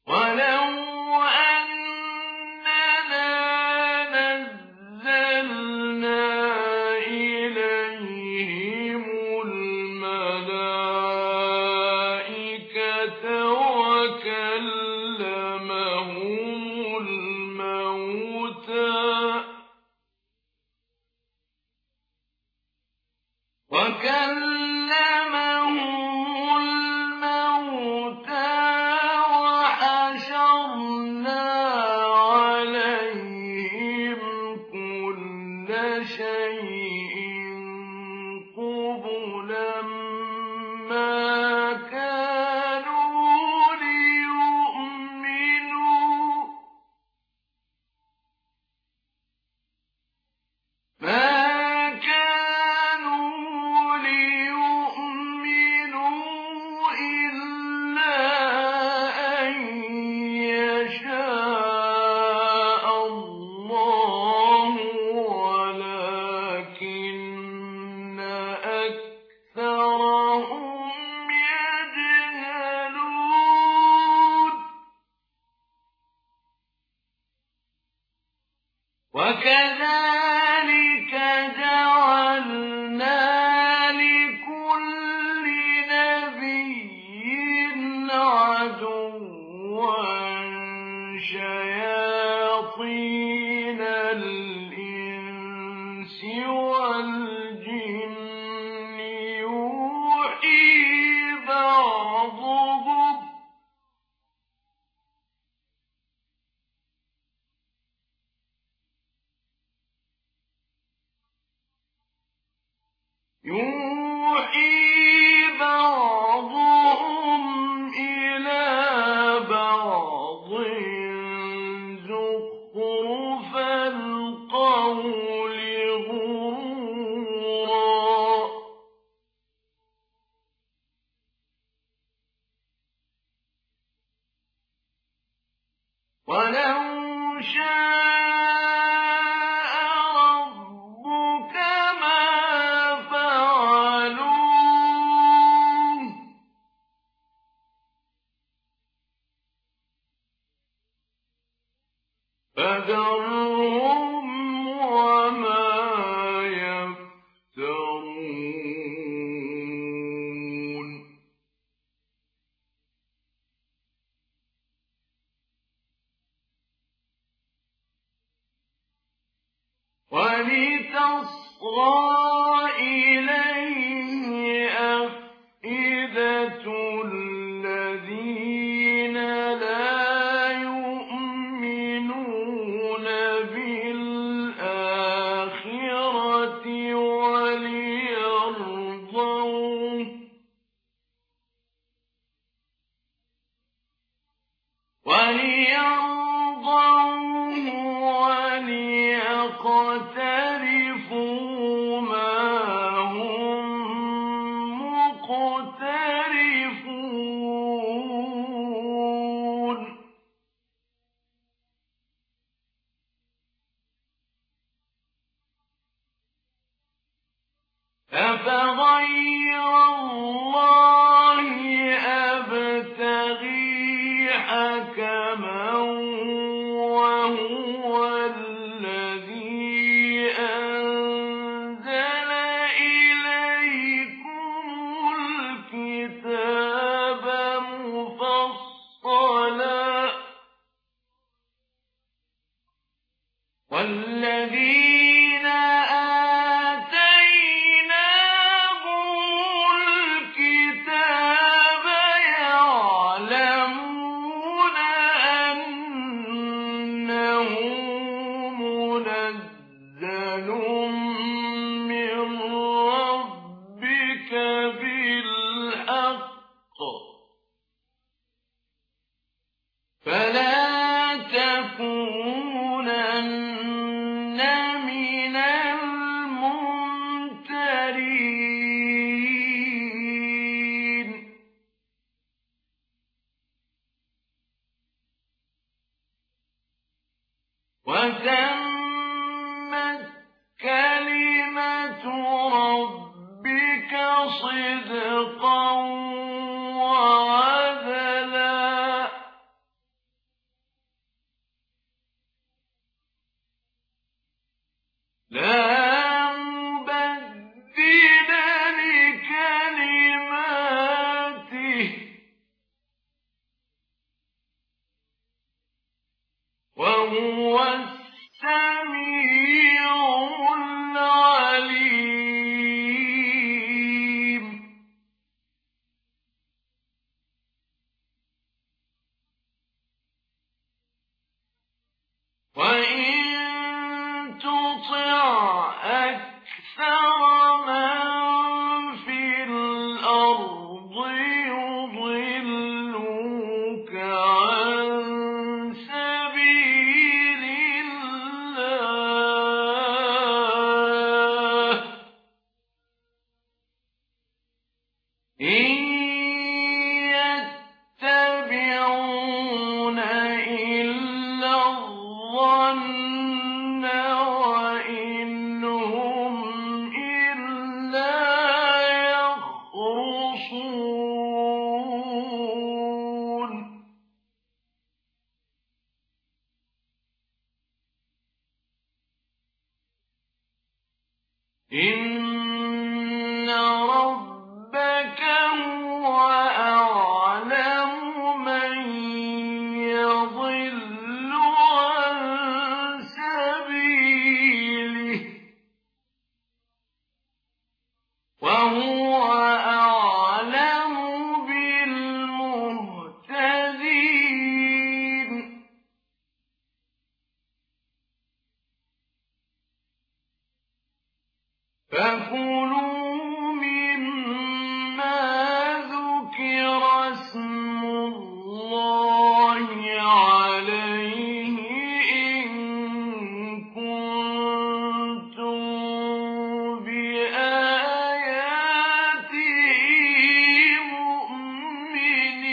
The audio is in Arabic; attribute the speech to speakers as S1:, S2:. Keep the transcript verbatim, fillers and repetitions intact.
S1: ولو أننا نزلنا إليهم الملائكة وكلمهم الموتى وكلمهم الموتى وحشرنا عليهم كل شيء قبلا ما كانوا ليؤمنوا ما وكذلك جعلنا لكل نبي عدوا شياطين الإنس والجن يوحي بعضهم يوحي بعضهم إلى بعض زخرف القول غرورا ولو شاء فذرهم وما يفترون ولتصغى إليه أفئدة الذين لا وليرضوه وليقترفوا ما هم مقترفون أفغير الله أبتغي حكما وهو الذي أنزل إليكم الكتاب مفصلا والذين آتيناهم الكتاب يعلمون أنه منزل من ربك بالحق فلا تكونن من الممترين وتمت كلمة ربك صدقا وعدلا الأرض يضلوك عن سبيل الله إن يتبعون إلا الظن وإن هم إلا يخرصون إن ربك هو أعلم من يضل عن سبيله وهو أعلم بالمهتدين فكلوا مما ذكر اسم الله عليه إن كنتم بآياته مؤمنين